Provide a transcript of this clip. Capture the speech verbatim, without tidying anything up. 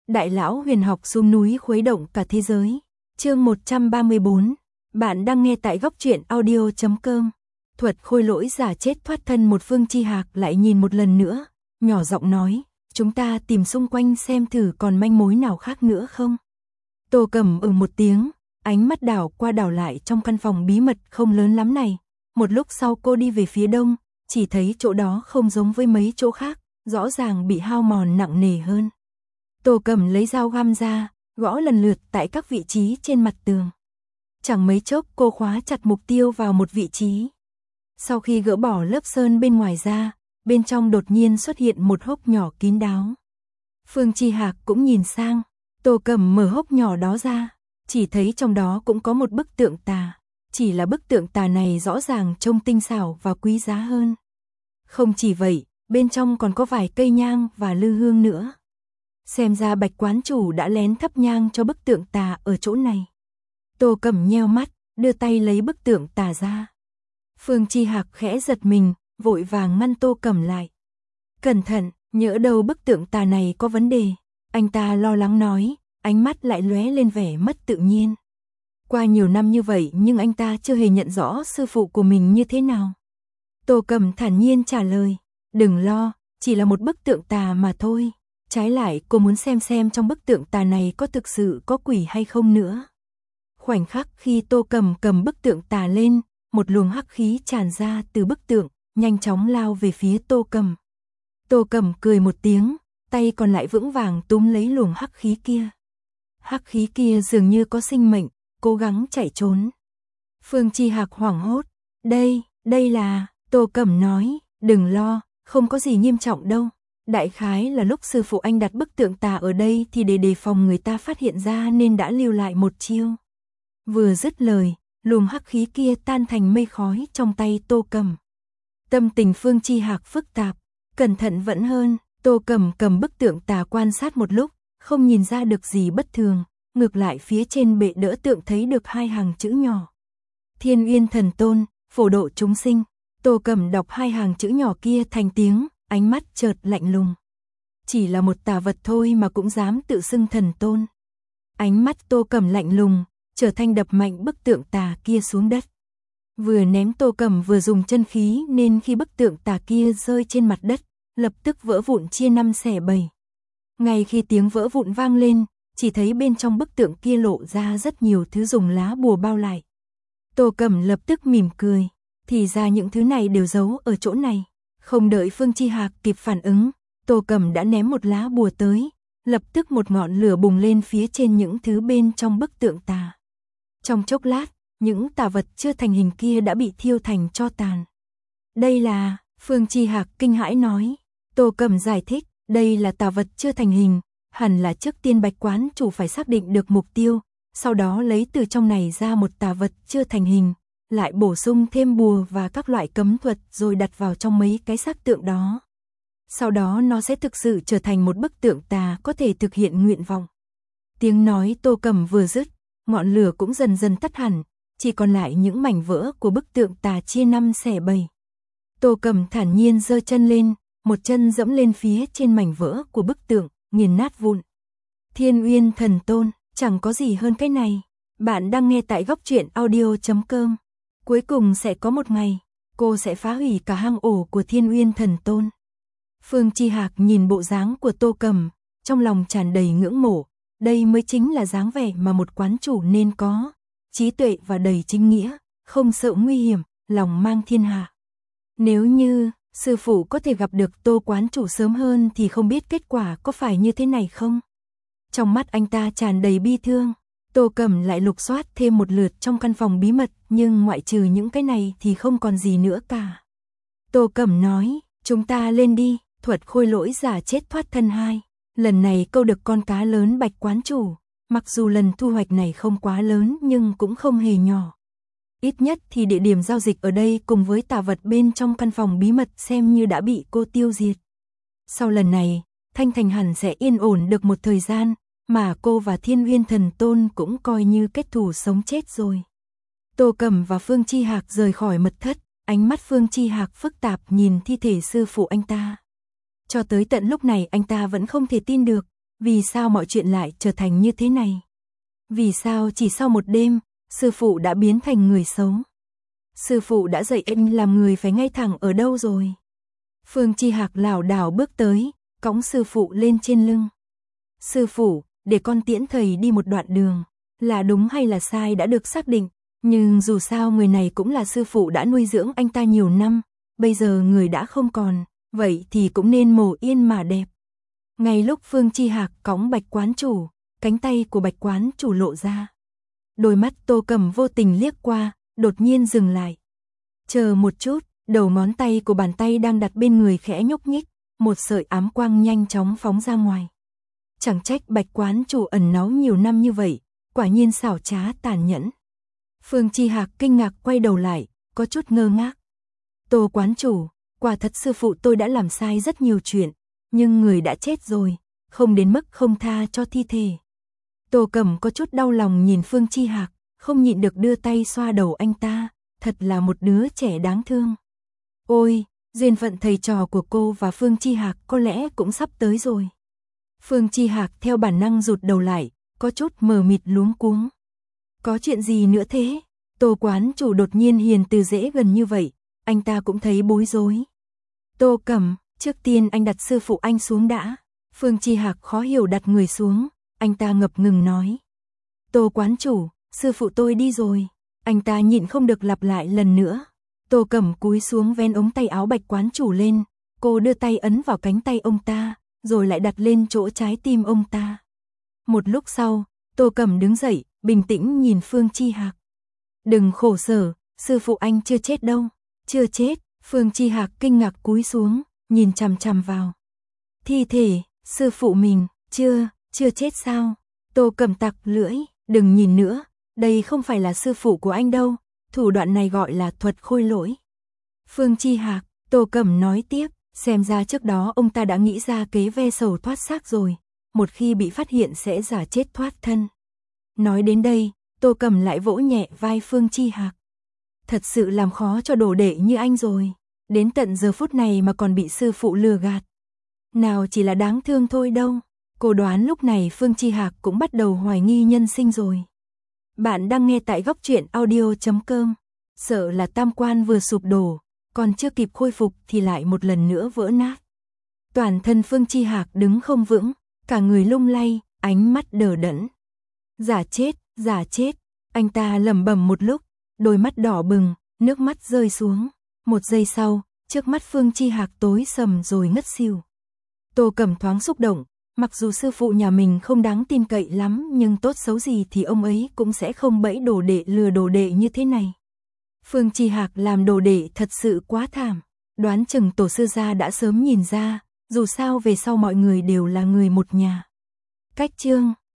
Đại lão huyền học xuống núi khuấy động cả thế giới. Chương một trăm ba mươi bốn. Bạn đang nghe tại góc truyện audio chấm com. Thuật khôi lỗi giả chết thoát thân. Một Phương Chi Hạc lại nhìn một lần nữa, nhỏ giọng nói, chúng ta tìm xung quanh xem thử còn manh mối nào khác nữa không. Tô Cẩm ừ một tiếng, ánh mắt đảo qua đảo lại trong căn phòng bí mật không lớn lắm này. Một lúc sau cô đi về phía đông, chỉ thấy chỗ đó không giống với mấy chỗ khác, rõ ràng bị hao mòn nặng nề hơn. Tô Cẩm lấy dao găm ra, gõ lần lượt tại các vị trí trên mặt tường. Chẳng mấy chốc cô khóa chặt mục tiêu vào một vị trí. Sau khi gỡ bỏ lớp sơn bên ngoài ra, bên trong đột nhiên xuất hiện một hốc nhỏ kín đáo. Phương Chi Hạc cũng nhìn sang, Tô Cẩm mở hốc nhỏ đó ra, chỉ thấy trong đó cũng có một bức tượng tà. Chỉ là bức tượng tà này rõ ràng trông tinh xảo và quý giá hơn. Không chỉ vậy, bên trong còn có vài cây nhang và lư hương nữa. Xem ra Bạch quán chủ đã lén thắp nhang cho bức tượng tà ở chỗ này. Tô Cẩm nheo mắt, đưa tay lấy bức tượng tà ra. Phương Chi Hạc khẽ giật mình, vội vàng ngăn Tô Cẩm lại. Cẩn thận, nhỡ đâu bức tượng tà này có vấn đề. Anh ta lo lắng nói, ánh mắt lại lóe lên vẻ mất tự nhiên. Qua nhiều năm như vậy nhưng anh ta chưa hề nhận rõ sư phụ của mình như thế nào. Tô Cẩm thản nhiên trả lời, đừng lo, chỉ là một bức tượng tà mà thôi. Trái lại cô muốn xem xem trong bức tượng tà này có thực sự có quỷ hay không nữa. Khoảnh khắc khi Tô Cẩm cầm bức tượng tà lên, một luồng hắc khí tràn ra từ bức tượng, nhanh chóng lao về phía Tô Cẩm. Tô Cẩm cười một tiếng, tay còn lại vững vàng túm lấy luồng hắc khí kia. Hắc khí kia dường như có sinh mệnh, cố gắng chạy trốn. Phương Chi Hạc hoảng hốt, đây, đây là, Tô Cẩm nói, đừng lo, không có gì nghiêm trọng đâu. Đại khái là lúc sư phụ anh đặt bức tượng tà ở đây thì để đề phòng người ta phát hiện ra nên đã lưu lại một chiêu. Vừa dứt lời, luồng hắc khí kia tan thành mây khói trong tay Tô Cẩm. Tâm tình Phương Chi Hạc phức tạp, cẩn thận vẫn hơn. Tô Cẩm cầm bức tượng tà quan sát một lúc, không nhìn ra được gì bất thường. Ngược lại phía trên bệ đỡ tượng thấy được hai hàng chữ nhỏ. Thiên Uyên Thần Tôn, phổ độ chúng sinh. Tô Cẩm đọc hai hàng chữ nhỏ kia thành tiếng, ánh mắt chợt lạnh lùng. Chỉ là một tà vật thôi mà cũng dám tự xưng thần tôn. Ánh mắt Tô Cẩm lạnh lùng, trở thành đập mạnh bức tượng tà kia xuống đất. Vừa ném Tô Cẩm vừa dùng chân khí nên khi bức tượng tà kia rơi trên mặt đất, lập tức vỡ vụn chia năm xẻ bảy. Ngay khi tiếng vỡ vụn vang lên, chỉ thấy bên trong bức tượng kia lộ ra rất nhiều thứ dùng lá bùa bao lại. Tô Cẩm lập tức mỉm cười, thì ra những thứ này đều giấu ở chỗ này. Không đợi Phương Chi Hạc kịp phản ứng, Tô Cẩm đã ném một lá bùa tới, lập tức một ngọn lửa bùng lên phía trên những thứ bên trong bức tượng tà. Trong chốc lát, những tà vật chưa thành hình kia đã bị thiêu thành tro tàn. Đây là, Phương Chi Hạc kinh hãi nói. Tô Cẩm giải thích, đây là tà vật chưa thành hình, hẳn là trước tiên Bạch quán chủ phải xác định được mục tiêu, sau đó lấy từ trong này ra một tà vật chưa thành hình, lại bổ sung thêm bùa và các loại cấm thuật rồi đặt vào trong mấy cái xác tượng đó. Sau đó nó sẽ thực sự trở thành một bức tượng tà có thể thực hiện nguyện vọng. Tiếng nói Tô Cẩm vừa dứt, ngọn lửa cũng dần dần tắt hẳn, chỉ còn lại những mảnh vỡ của bức tượng tà chia năm xẻ bảy. Tô Cẩm thản nhiên giơ chân lên, một chân dẫm lên phía trên mảnh vỡ của bức tượng, nghiền nát vụn. Thiên Uyên Thần Tôn, chẳng có gì hơn cái này. Bạn đang nghe tại góc truyện audio chấm com. Cuối cùng sẽ có một ngày, cô sẽ phá hủy cả hang ổ của Thiên Uyên Thần Tôn. Phương Chi Hạc nhìn bộ dáng của Tô Cẩm, trong lòng tràn đầy ngưỡng mộ. Đây mới chính là dáng vẻ mà một quán chủ nên có. Trí tuệ và đầy chính nghĩa, không sợ nguy hiểm, lòng mang thiên hạ. Nếu như sư phụ có thể gặp được Tô quán chủ sớm hơn thì không biết kết quả có phải như thế này không? Trong mắt anh ta tràn đầy bi thương. Tô Cẩm lại lục soát thêm một lượt trong căn phòng bí mật, nhưng ngoại trừ những cái này thì không còn gì nữa cả. Tô Cẩm nói, chúng ta lên đi, thuật khôi lỗi giả chết thoát thân hai. Lần này câu được con cá lớn Bạch quán chủ, mặc dù lần thu hoạch này không quá lớn nhưng cũng không hề nhỏ. Ít nhất thì địa điểm giao dịch ở đây cùng với tà vật bên trong căn phòng bí mật xem như đã bị cô tiêu diệt. Sau lần này, Thanh Thành hẳn sẽ yên ổn được một thời gian, mà cô và Thiên Uyên Thần Tôn cũng coi như kết thù sống chết rồi. Tô Cẩm và Phương Chi Hạc rời khỏi mật thất, ánh mắt Phương Chi Hạc phức tạp nhìn thi thể sư phụ anh ta. Cho tới tận lúc này anh ta vẫn không thể tin được, Vì sao mọi chuyện lại trở thành như thế này? Vì sao chỉ sau một đêm, sư phụ đã biến thành người xấu? Sư phụ đã dạy anh làm người phải ngay thẳng ở đâu rồi? Phương Chi Hạc lảo đảo bước tới, cõng sư phụ lên trên lưng. Sư phụ, để con tiễn thầy đi một đoạn đường, là đúng hay là sai đã được xác định, nhưng dù sao người này cũng là sư phụ đã nuôi dưỡng anh ta nhiều năm, bây giờ người đã không còn, vậy thì cũng nên mồ yên mà đẹp. Ngay lúc Phương Chi Hạc cõng Bạch quán chủ, cánh tay của Bạch quán chủ lộ ra. Đôi mắt Tô Cẩm vô tình liếc qua, đột nhiên dừng lại. Chờ một chút, đầu ngón tay của bàn tay đang đặt bên người khẽ nhúc nhích, một sợi ám quang nhanh chóng phóng ra ngoài. Chẳng trách Bạch quán chủ ẩn náu nhiều năm như vậy, quả nhiên xảo trá tàn nhẫn. Phương Chi Hạc kinh ngạc quay đầu lại, có chút ngơ ngác. Tô quán chủ, quả thật sư phụ tôi đã làm sai rất nhiều chuyện, nhưng người đã chết rồi, không đến mức không tha cho thi thể. Tô Cẩm có chút đau lòng nhìn Phương Chi Hạc, không nhịn được đưa tay xoa đầu anh ta, thật là một đứa trẻ đáng thương. Ôi, duyên phận thầy trò của cô và Phương Chi Hạc có lẽ cũng sắp tới rồi. Phương Chi Hạc theo bản năng rụt đầu lại, có chút mờ mịt luống cuống. Có chuyện gì nữa thế? Tô quán chủ đột nhiên hiền từ dễ gần như vậy, anh ta cũng thấy bối rối. Tô Cẩm, trước tiên anh đặt sư phụ anh xuống đã. Phương Chi Hạc khó hiểu đặt người xuống, anh ta ngập ngừng nói. Tô quán chủ, sư phụ tôi đi rồi. Anh ta nhịn không được lặp lại lần nữa. Tô Cẩm cúi xuống vén ống tay áo Bạch quán chủ lên, cô đưa tay ấn vào cánh tay ông ta, rồi lại đặt lên chỗ trái tim ông ta. Một lúc sau, Tô Cẩm đứng dậy, bình tĩnh nhìn Phương Chi Hạc. Đừng khổ sở, sư phụ anh chưa chết đâu. Chưa chết, Phương Chi Hạc kinh ngạc cúi xuống, nhìn chằm chằm vào. Thi thể, sư phụ mình, chưa, chưa chết sao? Tô Cẩm tặc lưỡi, đừng nhìn nữa, đây không phải là sư phụ của anh đâu, thủ đoạn này gọi là thuật khôi lỗi. Phương Chi Hạc, Tô Cẩm nói tiếp, xem ra trước đó ông ta đã nghĩ ra kế ve sầu thoát xác rồi, một khi bị phát hiện sẽ giả chết thoát thân. Nói đến đây, Tô Cẩm lại vỗ nhẹ vai Phương Chi Hạc. Thật sự làm khó cho đồ đệ như anh rồi, đến tận giờ phút này mà còn bị sư phụ lừa gạt. Nào chỉ là đáng thương thôi đâu, cô đoán lúc này Phương Chi Hạc cũng bắt đầu hoài nghi nhân sinh rồi. Bạn đang nghe tại góc truyện audio chấm com, sợ là tam quan vừa sụp đổ, còn chưa kịp khôi phục thì lại một lần nữa vỡ nát. Toàn thân Phương Chi Hạc đứng không vững, cả người lung lay, ánh mắt đờ đẫn. Giả chết, giả chết, anh ta lẩm bẩm một lúc, đôi mắt đỏ bừng, nước mắt rơi xuống. Một giây sau, trước mắt Phương Chi Hạc tối sầm rồi ngất xỉu. Tô Cẩm thoáng xúc động, mặc dù sư phụ nhà mình không đáng tin cậy lắm, nhưng tốt xấu gì thì ông ấy cũng sẽ không bẫy đồ đệ lừa đồ đệ như thế này. Phương Chi Hạc làm đồ đệ thật sự quá thảm, đoán chừng tổ sư gia đã sớm nhìn ra, dù sao về sau mọi người đều là người một nhà. Cách chương